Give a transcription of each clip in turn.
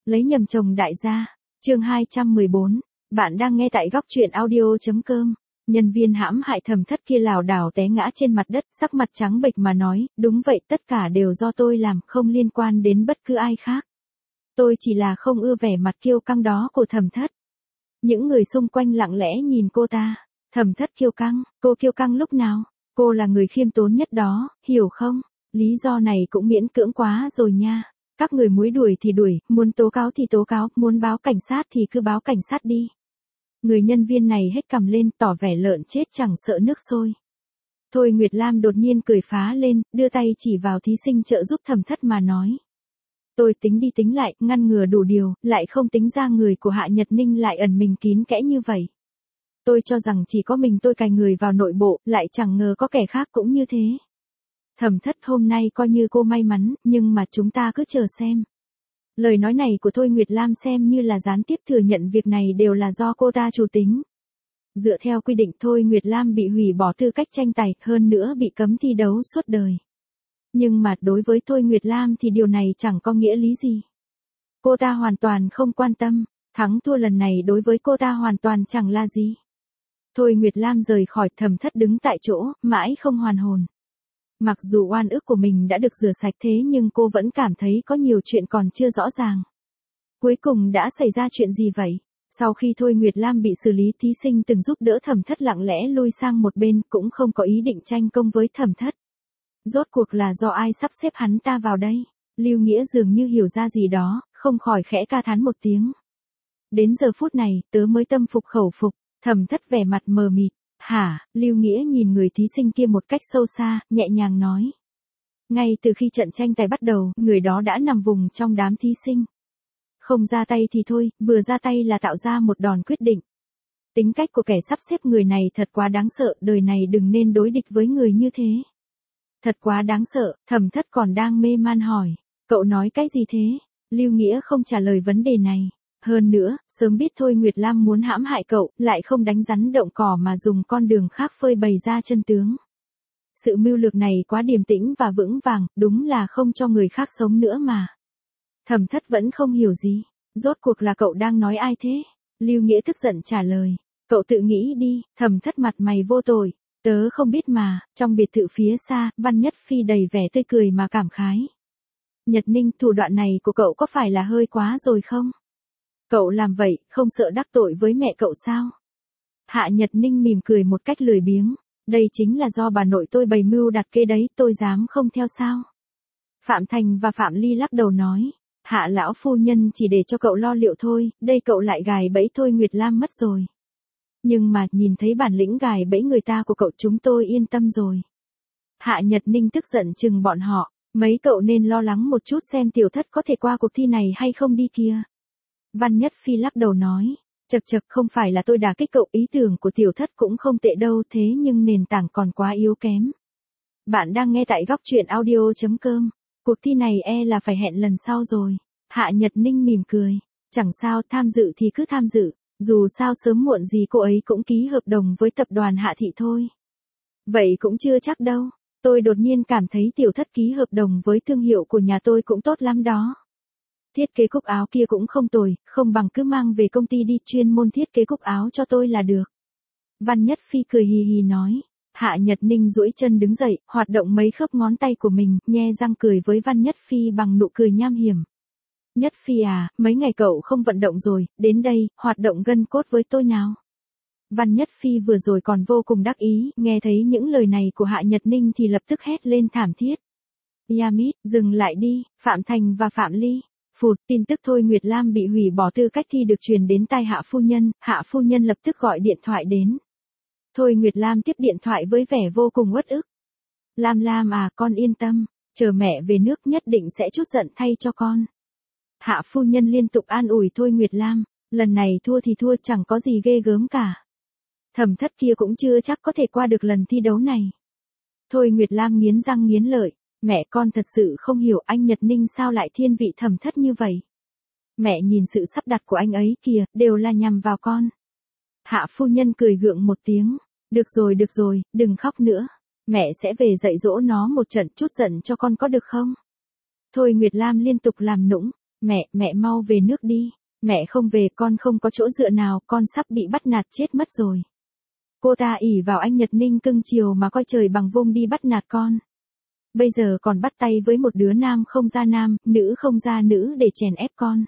Lấy nhầm chồng đại gia. Chương 214. Bạn đang nghe tại góc truyện audio.com. Nhân viên hãm hại Thẩm Thất kia lảo đảo té ngã trên mặt đất, sắc mặt trắng bệch mà nói, đúng vậy, tất cả đều do tôi làm, không liên quan đến bất cứ ai khác. Tôi chỉ là không ưa vẻ mặt kiêu căng đó của Thẩm Thất. Những người xung quanh lặng lẽ nhìn cô ta. Thẩm Thất kiêu căng, cô kiêu căng lúc nào? Cô là người khiêm tốn nhất đó, hiểu không? Lý do này cũng miễn cưỡng quá rồi nha. Các người muốn đuổi thì đuổi, muốn tố cáo thì tố cáo, muốn báo cảnh sát thì cứ báo cảnh sát đi. Người nhân viên này hét cằm lên, tỏ vẻ lợn chết chẳng sợ nước sôi. Thôi Nguyệt Lam đột nhiên cười phá lên, đưa tay chỉ vào thí sinh trợ giúp Thẩm Thất mà nói. Tôi tính đi tính lại, ngăn ngừa đủ điều, lại không tính ra người của Hạ Nhật Ninh lại ẩn mình kín kẽ như vậy. Tôi cho rằng chỉ có mình tôi cài người vào nội bộ, lại chẳng ngờ có kẻ khác cũng như thế. Thẩm Thất, hôm nay coi như cô may mắn, nhưng mà chúng ta cứ chờ xem. Lời nói này của Thôi Nguyệt Lam xem như là gián tiếp thừa nhận việc này đều là do cô ta chủ tính. Dựa theo quy định Thôi Nguyệt Lam bị hủy bỏ tư cách tranh tài, hơn nữa bị cấm thi đấu suốt đời. Nhưng mà đối với Thôi Nguyệt Lam thì điều này chẳng có nghĩa lý gì. Cô ta hoàn toàn không quan tâm, thắng thua lần này đối với cô ta hoàn toàn chẳng là gì. Thôi Nguyệt Lam rời khỏi, Thẩm Thất đứng tại chỗ, mãi không hoàn hồn. Mặc dù oan ức của mình đã được rửa sạch thế nhưng cô vẫn cảm thấy có nhiều chuyện còn chưa rõ ràng. Cuối cùng đã xảy ra chuyện gì vậy? Sau khi Thôi Nguyệt Lam bị xử lý, thí sinh từng giúp đỡ Thẩm Thất lặng lẽ lui sang một bên, cũng không có ý định tranh công với Thẩm Thất. Rốt cuộc là do ai sắp xếp hắn ta vào đây? Lưu Nghĩa dường như hiểu ra gì đó, không khỏi khẽ ca thán một tiếng. Đến giờ phút này, tớ mới tâm phục khẩu phục. Thẩm Thất vẻ mặt mờ mịt. Hả? Lưu Nghĩa nhìn người thí sinh kia một cách sâu xa, nhẹ nhàng nói. Ngay từ khi trận tranh tài bắt đầu, người đó đã nằm vùng trong đám thí sinh. Không ra tay thì thôi, vừa ra tay là tạo ra một đòn quyết định. Tính cách của kẻ sắp xếp người này thật quá đáng sợ, đời này đừng nên đối địch với người như thế. Thật quá đáng sợ. Thẩm Thất còn đang mê man hỏi. Cậu nói cái gì thế? Lưu Nghĩa không trả lời vấn đề này. Hơn nữa, sớm biết Thôi Nguyệt Lam muốn hãm hại cậu, lại không đánh rắn động cỏ mà dùng con đường khác phơi bày ra chân tướng. Sự mưu lược này quá điềm tĩnh và vững vàng, đúng là không cho người khác sống nữa mà. Thẩm Thất vẫn không hiểu gì. Rốt cuộc là cậu đang nói ai thế? Lưu Nghĩa tức giận trả lời. Cậu tự nghĩ đi. Thẩm Thất mặt mày vô tội. Tớ không biết mà. Trong biệt thự phía xa, Văn Nhất Phi đầy vẻ tươi cười mà cảm khái. Nhật Ninh, thủ đoạn này của cậu có phải là hơi quá rồi không? Cậu làm vậy, không sợ đắc tội với mẹ cậu sao? Hạ Nhật Ninh mỉm cười một cách lười biếng. Đây chính là do bà nội tôi bày mưu đặt kế đấy, tôi dám không theo sao? Phạm Thành và Phạm Ly lắc đầu nói. Hạ lão phu nhân chỉ để cho cậu lo liệu thôi, đây cậu lại gài bẫy Thôi Nguyệt Lam mất rồi. Nhưng mà, nhìn thấy bản lĩnh gài bẫy người ta của cậu chúng tôi yên tâm rồi. Hạ Nhật Ninh tức giận chừng bọn họ. Mấy cậu nên lo lắng một chút xem Tiểu Thất có thể qua cuộc thi này hay không đi kia. Văn Nhất Phi lắc đầu nói. Chật chật, không phải là tôi đả kích cậu, ý tưởng của Tiểu Thất cũng không tệ đâu, thế nhưng nền tảng còn quá yếu kém. Bạn đang nghe tại góc truyện audio.com. Cuộc thi này là phải hẹn lần sau rồi. Hạ Nhật Ninh mỉm cười. Chẳng sao, tham dự thì cứ tham dự. Dù sao sớm muộn gì cô ấy cũng ký hợp đồng với tập đoàn Hạ Thị thôi. Vậy cũng chưa chắc đâu. Tôi đột nhiên cảm thấy Tiểu Thất ký hợp đồng với thương hiệu của nhà tôi cũng tốt lắm đó. Thiết kế cúc áo kia cũng không tồi, không bằng cứ mang về công ty đi, chuyên môn thiết kế cúc áo cho tôi là được. Văn Nhất Phi cười hì hì nói. Hạ Nhật Ninh duỗi chân đứng dậy, hoạt động mấy khớp ngón tay của mình, nhe răng cười với Văn Nhất Phi bằng nụ cười nham hiểm. Nhất Phi à, mấy ngày cậu không vận động rồi, đến đây, hoạt động gân cốt với tôi nào. Văn Nhất Phi vừa rồi còn vô cùng đắc ý, nghe thấy những lời này của Hạ Nhật Ninh thì lập tức hét lên thảm thiết. Yamit, dừng lại đi. Phạm Thành và Phạm Ly. Phụt, tin tức Thôi Nguyệt Lam bị hủy bỏ tư cách thi được truyền đến tai Hạ phu nhân lập tức gọi điện thoại đến. Thôi Nguyệt Lam tiếp điện thoại với vẻ vô cùng uất ức. Lam Lam à, con yên tâm, chờ mẹ về nước nhất định sẽ trút giận thay cho con. Hạ phu nhân liên tục an ủi Thôi Nguyệt Lam, lần này thua thì thua, chẳng có gì ghê gớm cả. Thẩm Thất kia cũng chưa chắc có thể qua được lần thi đấu này. Thôi Nguyệt Lam nghiến răng nghiến lợi, mẹ con thật sự không hiểu anh Nhật Ninh sao lại thiên vị Thẩm Thất như vậy. Mẹ nhìn sự sắp đặt của anh ấy kìa, đều là nhằm vào con. Hạ phu nhân cười gượng một tiếng, được rồi, đừng khóc nữa. Mẹ sẽ về dạy dỗ nó một trận, chút giận cho con có được không? Thôi Nguyệt Lam liên tục làm nũng, Mẹ mau về nước đi. Mẹ không về con không có chỗ dựa nào, con sắp bị bắt nạt chết mất rồi. Cô ta ỷ vào anh Nhật Ninh cưng chiều mà coi trời bằng vung đi bắt nạt con. Bây giờ còn bắt tay với một đứa nam không ra nam, nữ không ra nữ để chèn ép con.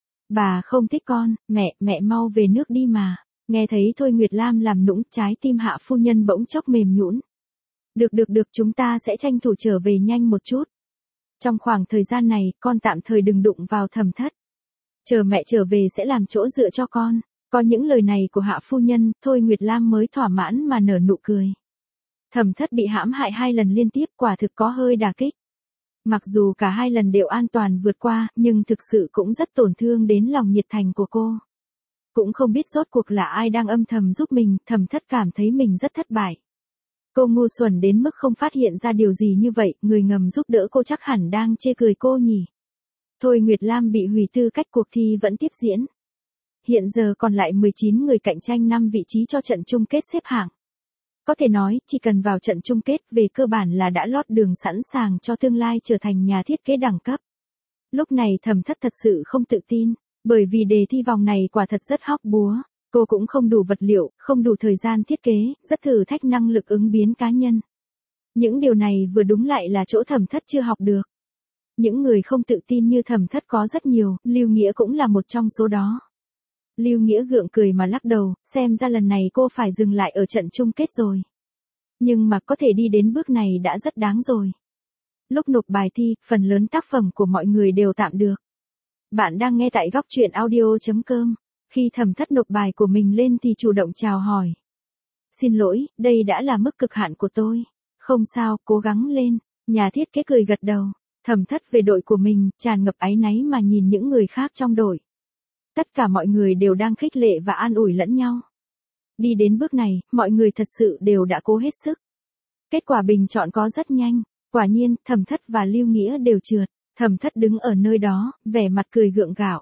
Bà không thích con, mẹ mau về nước đi mà. Nghe thấy Thôi Nguyệt Lam làm nũng, trái tim Hạ phu nhân bỗng chốc mềm nhũn. Được, chúng ta sẽ tranh thủ trở về nhanh một chút. Trong khoảng thời gian này, con tạm thời đừng đụng vào Thẩm Thất. Chờ mẹ trở về sẽ làm chỗ dựa cho con. Có những lời này của Hạ phu nhân, Thôi Nguyệt Lam mới thỏa mãn mà nở nụ cười. Thẩm Thất bị hãm hại 2 lần liên tiếp, quả thực có hơi đả kích. Mặc dù cả 2 lần đều an toàn vượt qua, nhưng thực sự cũng rất tổn thương đến lòng nhiệt thành của cô. Cũng không biết rốt cuộc là ai đang âm thầm giúp mình, Thẩm Thất cảm thấy mình rất thất bại. Cô ngu xuẩn đến mức không phát hiện ra điều gì như vậy, người ngầm giúp đỡ cô chắc hẳn đang chê cười cô nhỉ. Thôi Nguyệt Lam bị hủy tư cách, cuộc thi vẫn tiếp diễn. Hiện giờ còn lại 19 người cạnh tranh 5 vị trí cho trận chung kết xếp hạng. Có thể nói, chỉ cần vào trận chung kết về cơ bản là đã lót đường sẵn sàng cho tương lai trở thành nhà thiết kế đẳng cấp. Lúc này Thẩm Thất thật sự không tự tin, bởi vì đề thi vòng này quả thật rất hóc búa. Cô cũng không đủ vật liệu, không đủ thời gian thiết kế, rất thử thách năng lực ứng biến cá nhân. Những điều này vừa đúng lại là chỗ Thẩm Thất chưa học được. Những người không tự tin như Thẩm Thất có rất nhiều, Lưu Nghĩa cũng là một trong số đó. Lưu Nghĩa gượng cười mà lắc đầu, xem ra lần này cô phải dừng lại ở trận chung kết rồi. Nhưng mà có thể đi đến bước này đã rất đáng rồi. Lúc nộp bài thi, phần lớn tác phẩm của mọi người đều tạm được. Bạn đang nghe tại góc truyện audio.com. Khi Thẩm Thất nộp bài của mình lên thì chủ động chào hỏi. Xin lỗi, đây đã là mức cực hạn của tôi. Không sao, cố gắng lên. Nhà thiết kế cười gật đầu. Thẩm Thất về đội của mình, tràn ngập áy náy mà nhìn những người khác trong đội. Tất cả mọi người đều đang khích lệ và an ủi lẫn nhau. Đi đến bước này, mọi người thật sự đều đã cố hết sức. Kết quả bình chọn có rất nhanh. Quả nhiên, Thẩm Thất và Lưu Nghĩa đều trượt. Thẩm Thất đứng ở nơi đó, vẻ mặt cười gượng gạo.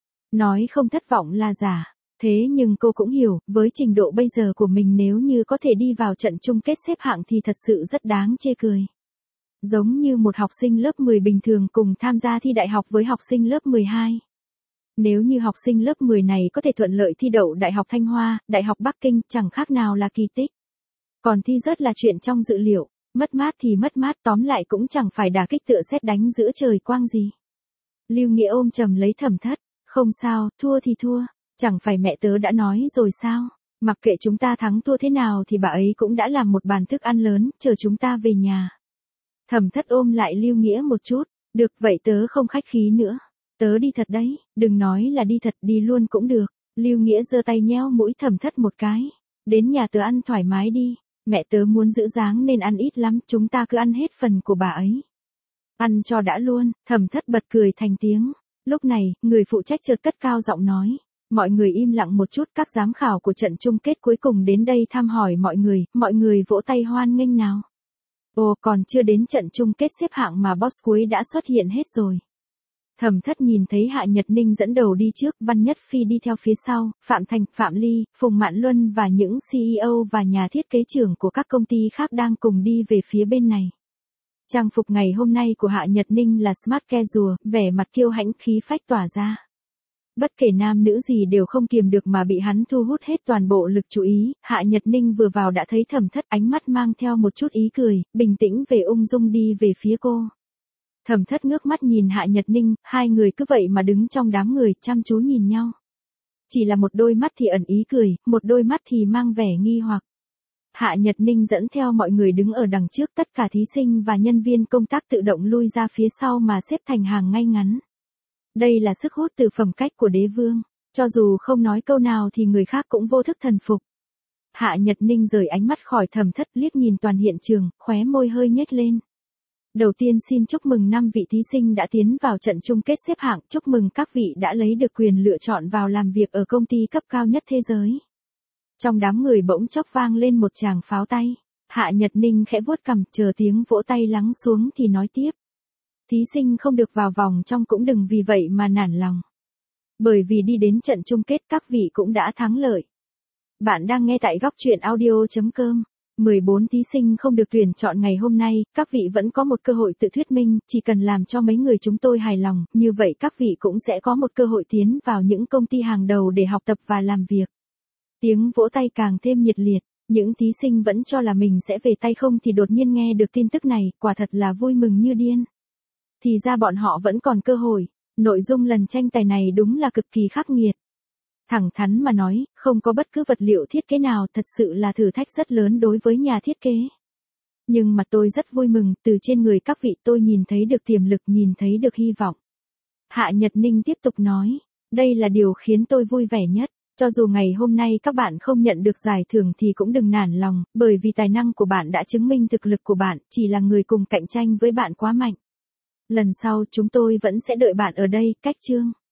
Nói không thất vọng là giả. Thế nhưng cô cũng hiểu, với trình độ bây giờ của mình nếu như có thể đi vào trận chung kết xếp hạng thì thật sự rất đáng chê cười. Giống như một học sinh lớp 10 bình thường cùng tham gia thi đại học với học sinh lớp 12. Nếu như học sinh lớp 10 này có thể thuận lợi thi đậu Đại học Thanh Hoa, Đại học Bắc Kinh, chẳng khác nào là kỳ tích. Còn thi rớt là chuyện trong dự liệu, mất mát thì mất mát, tóm lại cũng chẳng phải đả kích tựa sét đánh giữa trời quang gì. Lưu Nghĩa ôm chầm lấy Thẩm Thất, không sao, thua thì thua, chẳng phải mẹ tớ đã nói rồi sao, mặc kệ chúng ta thắng thua thế nào thì bà ấy cũng đã làm một bàn thức ăn lớn, chờ chúng ta về nhà. Thẩm Thất ôm lại Lưu Nghĩa một chút, được vậy tớ không khách khí nữa. Tớ đi thật đấy, đừng nói là đi thật, đi luôn cũng được. Lưu Nghĩa giơ tay nhéo mũi Thẩm Thất một cái. Đến nhà tớ ăn thoải mái đi, mẹ tớ muốn giữ dáng nên ăn ít lắm, chúng ta cứ ăn hết phần của bà ấy. Ăn cho đã luôn, Thẩm Thất bật cười thành tiếng. Lúc này, người phụ trách chợt cất cao giọng nói. Mọi người im lặng một chút, các giám khảo của trận chung kết cuối cùng đến đây thăm hỏi mọi người vỗ tay hoan nghênh nào. Ồ, còn chưa đến trận chung kết xếp hạng mà boss cuối đã xuất hiện hết rồi. Thẩm Thất nhìn thấy Hạ Nhật Ninh dẫn đầu đi trước, Văn Nhất Phi đi theo phía sau, Phạm Thành, Phạm Ly, Phùng Mạn Luân và những CEO và nhà thiết kế trưởng của các công ty khác đang cùng đi về phía bên này. Trang phục ngày hôm nay của Hạ Nhật Ninh là smart casual, vẻ mặt kiêu hãnh khí phách tỏa ra. Bất kể nam nữ gì đều không kiềm được mà bị hắn thu hút hết toàn bộ lực chú ý, Hạ Nhật Ninh vừa vào đã thấy Thẩm Thất, ánh mắt mang theo một chút ý cười, bình tĩnh về ung dung đi về phía cô. Thẩm Thất ngước mắt nhìn Hạ Nhật Ninh, hai người cứ vậy mà đứng trong đám người chăm chú nhìn nhau. Chỉ là một đôi mắt thì ẩn ý cười, một đôi mắt thì mang vẻ nghi hoặc. Hạ Nhật Ninh dẫn theo mọi người đứng ở đằng trước, tất cả thí sinh và nhân viên công tác tự động lui ra phía sau mà xếp thành hàng ngay ngắn. Đây là sức hút từ phẩm cách của đế vương, cho dù không nói câu nào thì người khác cũng vô thức thần phục. Hạ Nhật Ninh rời ánh mắt khỏi Thẩm Thất, liếc nhìn toàn hiện trường, khóe môi hơi nhếch lên. Đầu tiên xin chúc mừng 5 vị thí sinh đã tiến vào trận chung kết xếp hạng, chúc mừng các vị đã lấy được quyền lựa chọn vào làm việc ở công ty cấp cao nhất thế giới. Trong đám người bỗng chốc vang lên một tràng pháo tay. Hạ Nhật Ninh khẽ vuốt cằm, chờ tiếng vỗ tay lắng xuống thì nói tiếp. Thí sinh không được vào vòng trong cũng đừng vì vậy mà nản lòng. Bởi vì đi đến trận chung kết các vị cũng đã thắng lợi. Bạn đang nghe tại góc truyện audio.com. 14 thí sinh không được tuyển chọn ngày hôm nay, các vị vẫn có một cơ hội tự thuyết minh, chỉ cần làm cho mấy người chúng tôi hài lòng, như vậy các vị cũng sẽ có một cơ hội tiến vào những công ty hàng đầu để học tập và làm việc. Tiếng vỗ tay càng thêm nhiệt liệt, những thí sinh vẫn cho là mình sẽ về tay không thì đột nhiên nghe được tin tức này, quả thật là vui mừng như điên. Thì ra bọn họ vẫn còn cơ hội, nội dung lần tranh tài này đúng là cực kỳ khắc nghiệt. Thẳng thắn mà nói, không có bất cứ vật liệu thiết kế nào, thật sự là thử thách rất lớn đối với nhà thiết kế. Nhưng mà tôi rất vui mừng, từ trên người các vị tôi nhìn thấy được tiềm lực, nhìn thấy được hy vọng. Hạ Nhật Ninh tiếp tục nói, đây là điều khiến tôi vui vẻ nhất. Cho dù ngày hôm nay các bạn không nhận được giải thưởng thì cũng đừng nản lòng, bởi vì tài năng của bạn đã chứng minh thực lực của bạn, chỉ là người cùng cạnh tranh với bạn quá mạnh. Lần sau chúng tôi vẫn sẽ đợi bạn ở đây, Cách Chương.